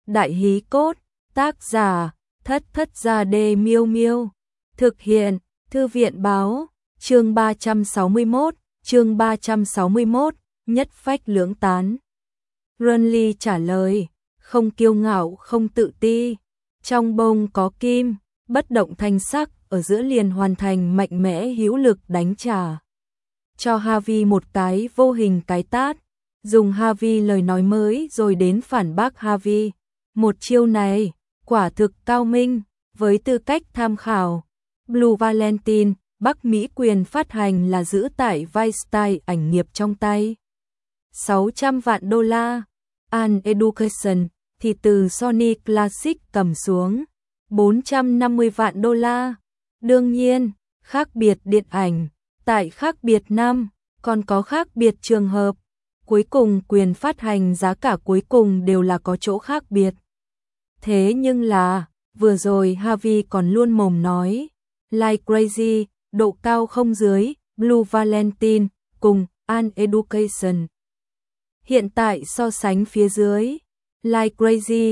Đại hí cốt, tác giả, Thất Thất Gia Đê Miêu Miêu. Thực hiện, Thư viện báo, chương 361, nhất phách lưỡng tán. Runly trả lời, không kiêu ngạo không tự ti, trong bông có kim, bất động thanh sắc, ở giữa liền hoàn thành mạnh mẽ hữu lực đánh trả. Cho Harvey một cái vô hình cái tát, dùng Harvey lời nói mới rồi đến phản bác Harvey. Một chiêu này, quả thực cao minh, với tư cách tham khảo. Blue Valentine, Bắc Mỹ quyền phát hành là giữ tại Weinstein ảnh nghiệp trong tay. 600 vạn đô la. An Education thì từ Sony Classic cầm xuống. 450 vạn đô la. Đương nhiên, khác biệt điện ảnh, tại khác biệt năm, còn có khác biệt trường hợp. Cuối cùng quyền phát hành giá cả cuối cùng đều là có chỗ khác biệt. Thế nhưng là, vừa rồi Harvey còn luôn mồm nói, Like Crazy, độ cao không dưới, Blue Valentine, cùng An Education. Hiện tại so sánh phía dưới, Like Crazy,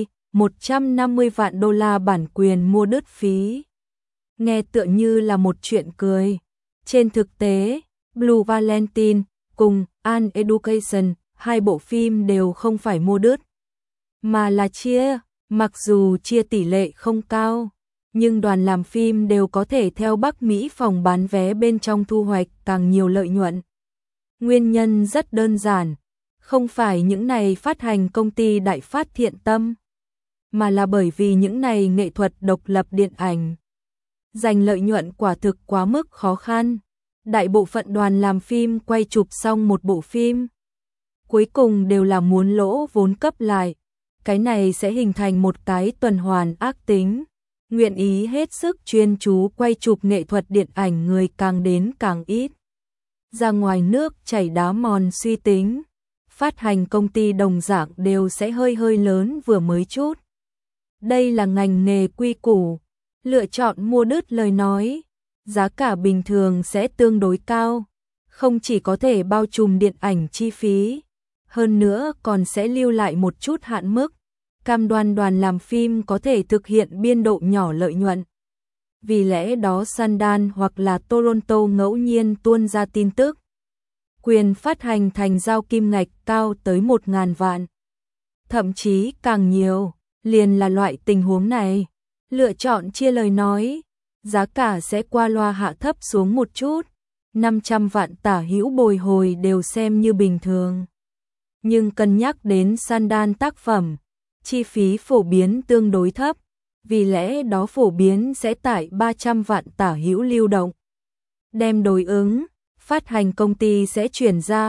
150 vạn đô la bản quyền mua đứt phí. Nghe tựa như là một chuyện cười. Trên thực tế, Blue Valentine cùng An Education, hai bộ phim đều không phải mua đứt, mà là chia. Mặc dù chia tỷ lệ không cao, nhưng đoàn làm phim đều có thể theo Bắc Mỹ phòng bán vé bên trong thu hoạch càng nhiều lợi nhuận. Nguyên nhân rất đơn giản, không phải những này phát hành công ty đại phát thiện tâm, mà là bởi vì những này nghệ thuật độc lập điện ảnh. Giành lợi nhuận quả thực quá mức khó khăn. Đại bộ phận đoàn làm phim quay chụp xong một bộ phim, cuối cùng đều là muốn lỗ vốn cấp lại. Cái này sẽ hình thành một cái tuần hoàn ác tính. Nguyện ý hết sức chuyên chú quay chụp nghệ thuật điện ảnh người càng đến càng ít. Ra ngoài nước chảy đá mòn suy tính. Phát hành công ty đồng dạng đều sẽ hơi lớn vừa mới chút. Đây là ngành nghề quy củ. Lựa chọn mua đứt lời nói, giá cả bình thường sẽ tương đối cao. Không chỉ có thể bao trùm điện ảnh chi phí, hơn nữa còn sẽ lưu lại một chút hạn mức, cam đoan đoàn làm phim có thể thực hiện biên độ nhỏ lợi nhuận. Vì lẽ đó Sundance hoặc là Toronto ngẫu nhiên tuôn ra tin tức. Quyền phát hành thành giao kim ngạch cao tới 1.000 vạn. Thậm chí càng nhiều, liền là loại tình huống này. Lựa chọn chia lời nói, giá cả sẽ qua loa hạ thấp xuống một chút. 500 vạn tả hữu bồi hồi đều xem như bình thường. Nhưng cân nhắc đến Sundance tác phẩm, chi phí phổ biến tương đối thấp, vì lẽ đó phổ biến sẽ tại 300 vạn tả hữu lưu động. Đem đối ứng, phát hành công ty sẽ chuyển ra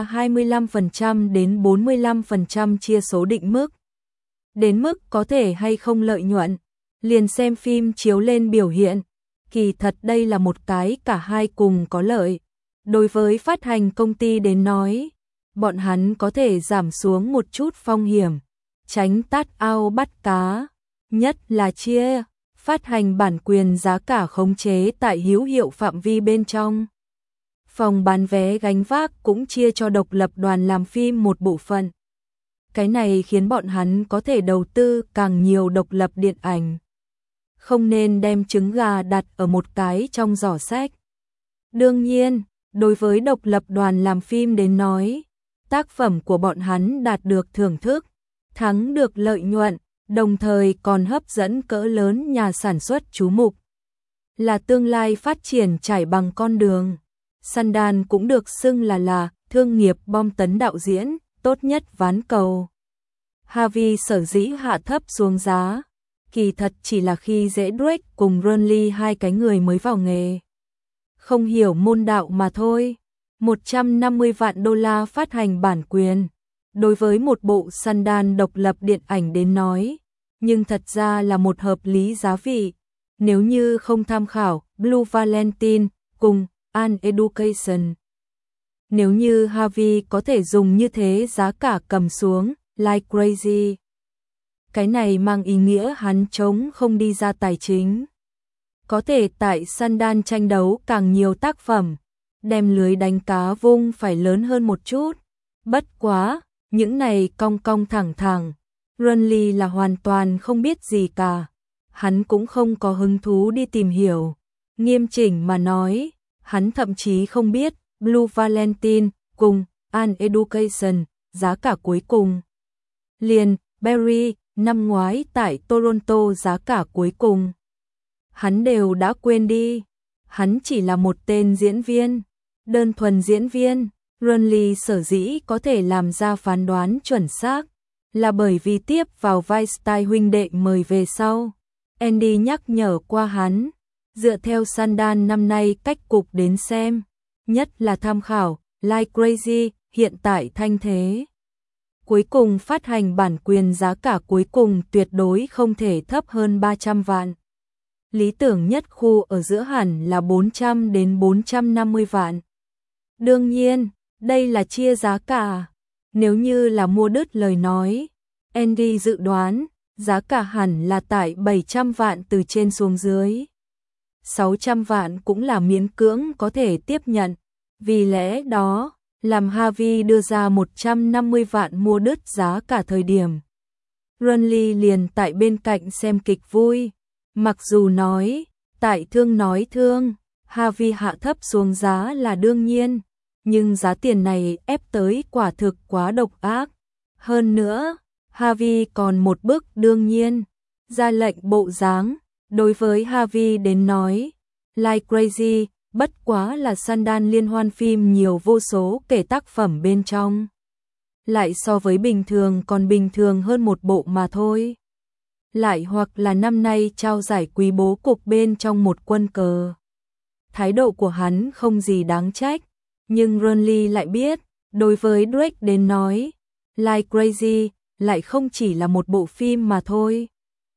25% đến 45% chia số định mức. Đến mức có thể hay không lợi nhuận, liền xem phim chiếu lên biểu hiện. Kỳ thật đây là một cái cả hai cùng có lợi. Đối với phát hành công ty đến nói, bọn hắn có thể giảm xuống một chút phong hiểm, tránh tát ao bắt cá, nhất là chia, phát hành bản quyền giá cả khống chế tại hữu hiệu phạm vi bên trong. Phòng bán vé gánh vác cũng chia cho độc lập đoàn làm phim một bộ phận. Cái này khiến bọn hắn có thể đầu tư càng nhiều độc lập điện ảnh. Không nên đem trứng gà đặt ở một cái trong giỏ sách. Đương nhiên, đối với độc lập đoàn làm phim đến nói, tác phẩm của bọn hắn đạt được thưởng thức, thắng được lợi nhuận, đồng thời còn hấp dẫn cỡ lớn nhà sản xuất chú mục. Là tương lai phát triển trải bằng con đường. Sundance cũng được xưng là thương nghiệp bom tấn đạo diễn, tốt nhất ván cầu. Harvey sở dĩ hạ thấp xuống giá, kỳ thật chỉ là khi dễ Drake cùng Runly hai cái người mới vào nghề. Không hiểu môn đạo mà thôi. 150 vạn đô la phát hành bản quyền. Đối với một bộ Sundance độc lập điện ảnh đến nói, nhưng thật ra là một hợp lý giá vị. Nếu như không tham khảo Blue Valentine cùng An Education. Nếu như Harvey có thể dùng như thế giá cả cầm xuống, Like Crazy. Cái này mang ý nghĩa hắn chống không đi ra tài chính. Có thể tại Sundance tranh đấu càng nhiều tác phẩm, đem lưới đánh cá vung phải lớn hơn một chút. Bất quá, những này cong cong thẳng thẳng, Renly là hoàn toàn không biết gì cả. Hắn cũng không có hứng thú đi tìm hiểu. Nghiêm chỉnh mà nói, hắn thậm chí không biết Blue Valentine cùng An Education, giá cả cuối cùng. Liền, Barry, năm ngoái tại Toronto giá cả cuối cùng. Hắn đều đã quên đi. Hắn chỉ là một tên diễn viên. Đơn thuần diễn viên. Renly sở dĩ có thể làm ra phán đoán chuẩn xác là bởi vì tiếp vào vai Style huynh đệ mời về sau. Andy nhắc nhở qua hắn, dựa theo Sundance năm nay cách cục đến xem, nhất là tham khảo Like Crazy hiện tại thanh thế. Cuối cùng phát hành bản quyền giá cả cuối cùng tuyệt đối không thể thấp hơn 300 vạn. Lý tưởng nhất khu ở giữa hẳn là 400 đến 450 vạn. Đương nhiên, đây là chia giá cả. Nếu như là mua đứt lời nói, Andy dự đoán giá cả hẳn là tại 700 vạn từ trên xuống dưới. 600 vạn cũng là miễn cưỡng có thể tiếp nhận. Vì lẽ đó, làm Harvey đưa ra 150 vạn mua đứt giá cả thời điểm. Renly liền tại bên cạnh xem kịch vui. Mặc dù nói, tại thương nói thương, Harvey hạ thấp xuống giá là đương nhiên. Nhưng giá tiền này ép tới quả thực quá độc ác. Hơn nữa, Harvey còn một bức đương nhiên, ra lệnh bộ dáng. Đối với Harvey đến nói, Like Crazy, bất quá là Sundance liên hoan phim nhiều vô số kể tác phẩm bên trong. Lại so với bình thường còn bình thường hơn một bộ mà thôi. Lại hoặc là năm nay trao giải quý bố cục bên trong một quân cờ. Thái độ của hắn không gì đáng trách. Nhưng Renly lại biết, đối với Drake đến nói, Like Crazy lại không chỉ là một bộ phim mà thôi.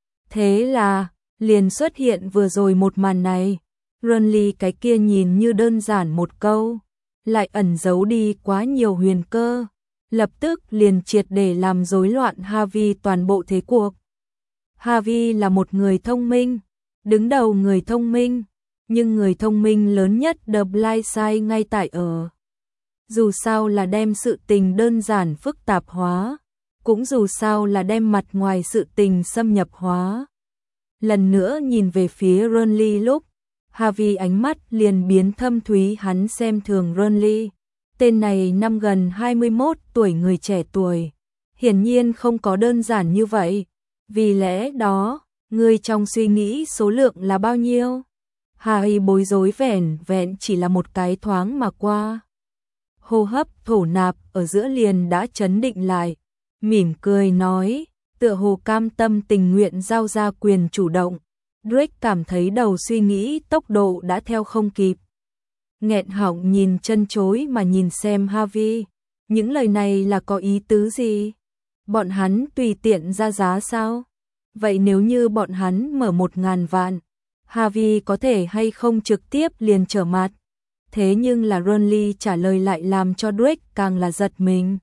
Thế là, liền xuất hiện vừa rồi một màn này. Renly cái kia nhìn như đơn giản một câu, lại ẩn giấu đi quá nhiều huyền cơ. Lập tức liền triệt để làm rối loạn Harvey toàn bộ thế cuộc. Harvey là một người thông minh, đứng đầu người thông minh. Nhưng người thông minh lớn nhất The Blind Side ngay tại ở. Dù sao là đem sự tình đơn giản phức tạp hóa, cũng dù sao là đem mặt ngoài sự tình xâm nhập hóa. Lần nữa nhìn về phía Renly lúc, Harvey ánh mắt liền biến thâm thúy, hắn xem thường Renly. Tên này năm gần 21 tuổi người trẻ tuổi, hiển nhiên không có đơn giản như vậy. Vì lẽ đó, người trong suy nghĩ số lượng là bao nhiêu? Harry bối rối vẻn vẹn chỉ là một cái thoáng mà qua. Hô hấp thổ nạp ở giữa liền đã chấn định lại, mỉm cười nói, tựa hồ cam tâm tình nguyện giao ra quyền chủ động. Drake cảm thấy đầu suy nghĩ tốc độ đã theo không kịp. Nghẹn họng nhìn chân chối mà nhìn xem Harvey, những lời này là có ý tứ gì? Bọn hắn tùy tiện ra giá sao? Vậy nếu như bọn hắn mở 1.000 vạn, Harvey có thể hay không trực tiếp liền trở mặt. Thế nhưng là Renly trả lời lại làm cho Drake càng là giật mình.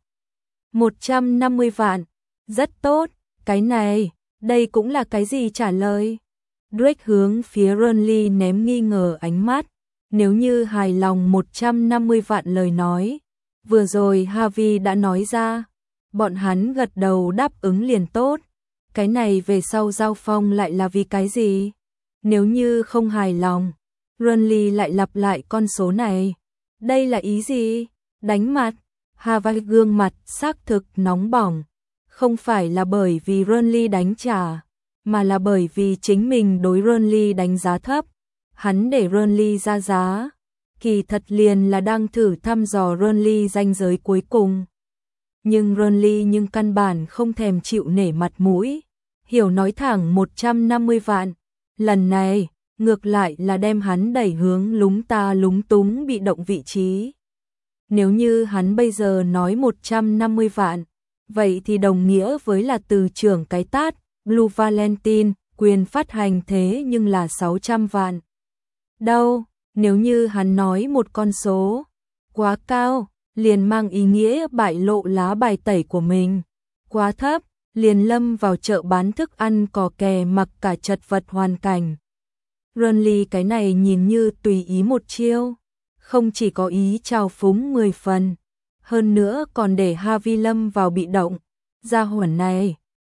150 vạn, rất tốt, cái này, đây cũng là cái gì trả lời? Drake hướng phía Renly ném nghi ngờ ánh mắt. Nếu như hài lòng 150 vạn lời nói, vừa rồi Harvey đã nói ra, bọn hắn gật đầu đáp ứng liền tốt. Cái này về sau giao phong lại là vì cái gì? Nếu như không hài lòng, Renly lại lặp lại con số này. Đây là ý gì? Đánh mặt. Harvey gương mặt xác thực nóng bỏng. Không phải là bởi vì Renly đánh trả, mà là bởi vì chính mình đối Renly đánh giá thấp. Hắn để Renly ra giá, kỳ thật liền là đang thử thăm dò Renly ranh giới cuối cùng. Nhưng Renly căn bản không thèm chịu nể mặt mũi, hiểu nói thẳng 150 vạn. Lần này, ngược lại là đem hắn đẩy hướng lúng ta lúng túng bị động vị trí. Nếu như hắn bây giờ nói 150 vạn, vậy thì đồng nghĩa với là từ trưởng cái tát, Blue Valentine, quyền phát hành thế nhưng là 600 vạn. Đâu, nếu như hắn nói một con số quá cao, liền mang ý nghĩa bại lộ lá bài tẩy của mình. Quá thấp, liền lâm vào chợ bán thức ăn cò kè mặc cả chật vật hoàn cảnh. Renly cái này nhìn như tùy ý một chiêu, không chỉ có ý trào phúng 10 phần, hơn nữa còn để Harvey lâm vào bị động. Gia hỏa này,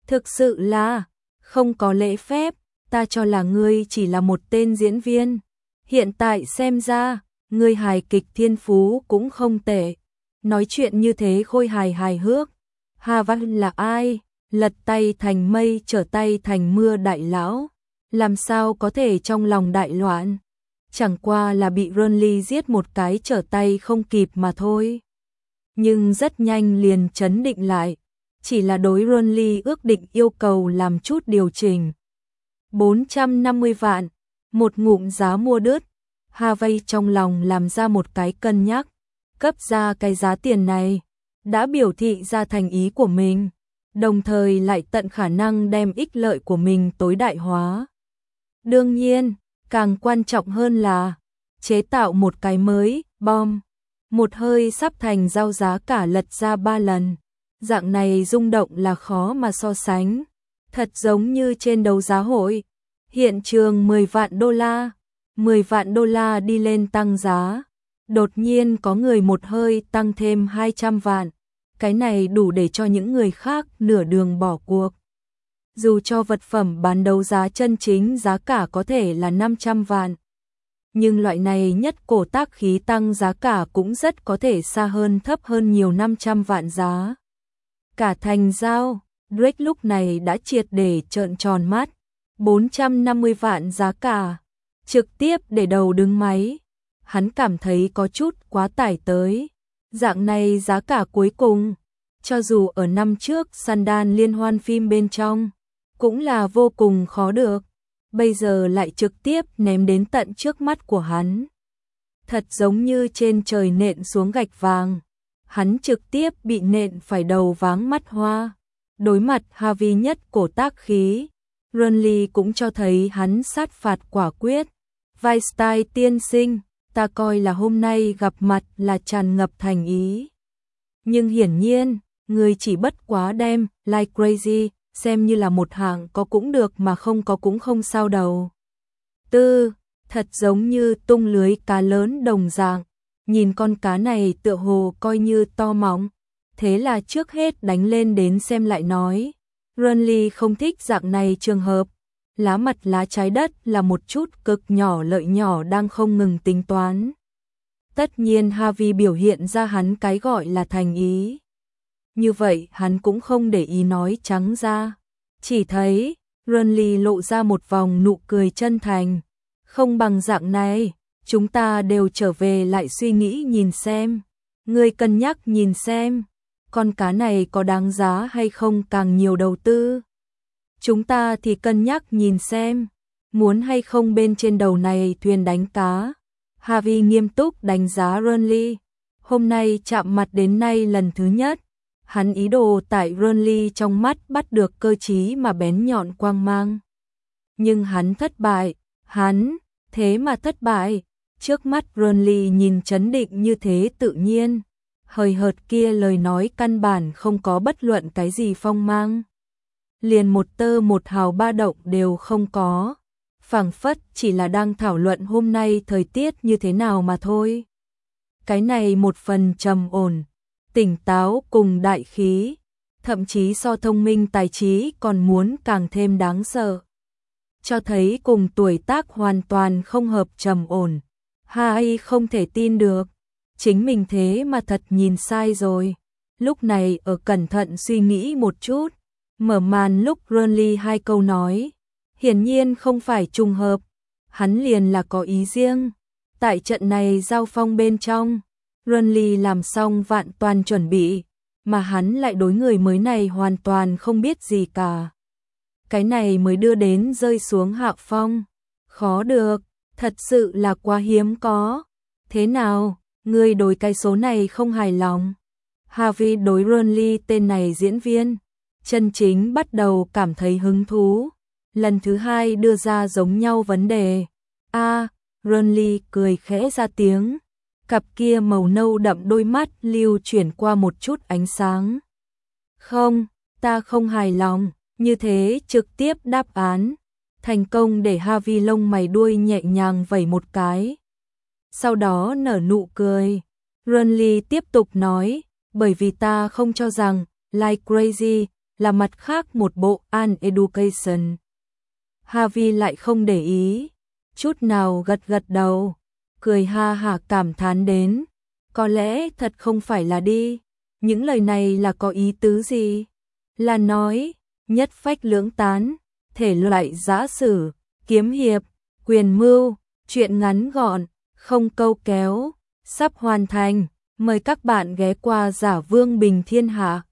Thực sự là không có lễ phép, ta cho là ngươi chỉ là một tên diễn viên. Hiện tại xem ra, ngươi hài kịch thiên phú cũng không tệ. Nói chuyện như thế khôi hài hài hước. Hà Văn là ai? Lật tay thành mây trở tay thành mưa đại lão. Làm sao có thể trong lòng đại loạn? Chẳng qua là bị Renly giết một cái trở tay không kịp mà thôi. Nhưng rất nhanh liền chấn định lại. Chỉ là đối Renly ước định yêu cầu làm chút điều chỉnh. 450 vạn, một ngụm giá mua đứt. Harvey trong lòng làm ra một cái cân nhắc, cấp ra cái giá tiền này, đã biểu thị ra thành ý của mình, đồng thời lại tận khả năng đem ích lợi của mình tối đại hóa. Đương nhiên, càng quan trọng hơn là chế tạo một cái mới, bom, một hơi sắp thành giao giá cả lật ra 3 lần. Dạng này rung động là khó mà so sánh, thật giống như trên đấu giá hội, hiện trường 10 vạn đô la, 10 vạn đô la đi lên tăng giá, đột nhiên có người một hơi tăng thêm 200 vạn, cái này đủ để cho những người khác nửa đường bỏ cuộc. Dù cho vật phẩm bán đấu giá chân chính giá cả có thể là 500 vạn, nhưng loại này nhất cổ tác khí tăng giá cả cũng rất có thể xa hơn thấp hơn nhiều 500 vạn giá. Cả thành giao, Drake lúc này đã triệt để trợn tròn mắt, 450 vạn giá cả, trực tiếp để đầu đứng máy. Hắn cảm thấy có chút quá tải tới. Dạng này giá cả cuối cùng, cho dù ở năm trước Sandal liên hoan phim bên trong, cũng là vô cùng khó được. Bây giờ lại trực tiếp ném đến tận trước mắt của hắn. Thật giống như trên trời nện xuống gạch vàng. Hắn trực tiếp bị nện phải đầu váng mắt hoa. Đối mặt Harvey nhất cổ tác khí, Renly cũng cho thấy hắn sát phạt quả quyết. Weinstein tiên sinh, ta coi là hôm nay gặp mặt là tràn ngập thành ý. Nhưng hiển nhiên, người chỉ bất quá đem Like Crazy xem như là một hạng có cũng được mà không có cũng không sao đâu. Thật giống như tung lưới cá lớn đồng dạng, nhìn con cá này tựa hồ coi như to móng, thế là trước hết đánh lên đến xem lại nói. Renly không thích dạng này trường hợp, lá mặt lá trái đất là một chút cực nhỏ lợi nhỏ đang không ngừng tính toán. Tất nhiên Harvey biểu hiện ra hắn cái gọi là thành ý. Như vậy hắn cũng không để ý nói trắng ra. Chỉ thấy Renly lộ ra một vòng nụ cười chân thành. Không bằng dạng này, chúng ta đều trở về lại suy nghĩ nhìn xem. Ngươi cân nhắc nhìn xem, con cá này có đáng giá hay không càng nhiều đầu tư. Chúng ta thì cân nhắc nhìn xem, muốn hay không bên trên đầu này thuyền đánh cá. Harvey nghiêm túc đánh giá Renly. Hôm nay chạm mặt đến nay lần thứ nhất, hắn ý đồ tại Renly trong mắt bắt được cơ trí mà bén nhọn quang mang. Nhưng hắn thất bại, thế mà thất bại. Trước mắt Renly nhìn trấn định như thế tự nhiên, hời hợt kia lời nói căn bản không có bất luận cái gì phong mang. Liền một tơ một hào ba động đều không có, phảng phất chỉ là đang thảo luận hôm nay thời tiết như thế nào mà thôi. Cái này một phần trầm ổn, tỉnh táo cùng đại khí, thậm chí so thông minh tài trí còn muốn càng thêm đáng sợ. Cho thấy cùng tuổi tác hoàn toàn không hợp trầm ổn. Hai không thể tin được, chính mình thế mà thật nhìn sai rồi. Lúc này ở cẩn thận suy nghĩ một chút, mở màn lúc Renly hai câu nói, hiển nhiên không phải trùng hợp, hắn liền là có ý riêng. Tại trận này giao phong bên trong, Renly làm xong vạn toàn chuẩn bị, mà hắn lại đối người mới này hoàn toàn không biết gì cả. Cái này mới đưa đến rơi xuống hạ phong. Khó được, thật sự là quá hiếm có. Thế nào, ngươi đối cái số này không hài lòng? Harvey đối Renly tên này diễn viên, chân chính bắt đầu cảm thấy hứng thú. Lần thứ hai đưa ra giống nhau vấn đề. Renly cười khẽ ra tiếng. Cặp kia màu nâu đậm đôi mắt lưu chuyển qua một chút ánh sáng. Không, ta không hài lòng. Như thế trực tiếp đáp án, thành công để Harvey lông mày đuôi nhẹ nhàng vẩy một cái. Sau đó nở nụ cười. Renly tiếp tục nói, bởi vì ta không cho rằng Like Crazy là mặt khác một bộ An Education. Harvey lại không để ý, chút nào gật gật đầu, cười ha hả cảm thán đến, có lẽ thật không phải là đi, những lời này là có ý tứ gì? Là nói, nhất phách lưỡng tán, thể loại giã sử, kiếm hiệp, quyền mưu, truyện ngắn gọn, không câu kéo, sắp hoàn thành, mời các bạn ghé qua Giả Vương Bình Thiên Hạ.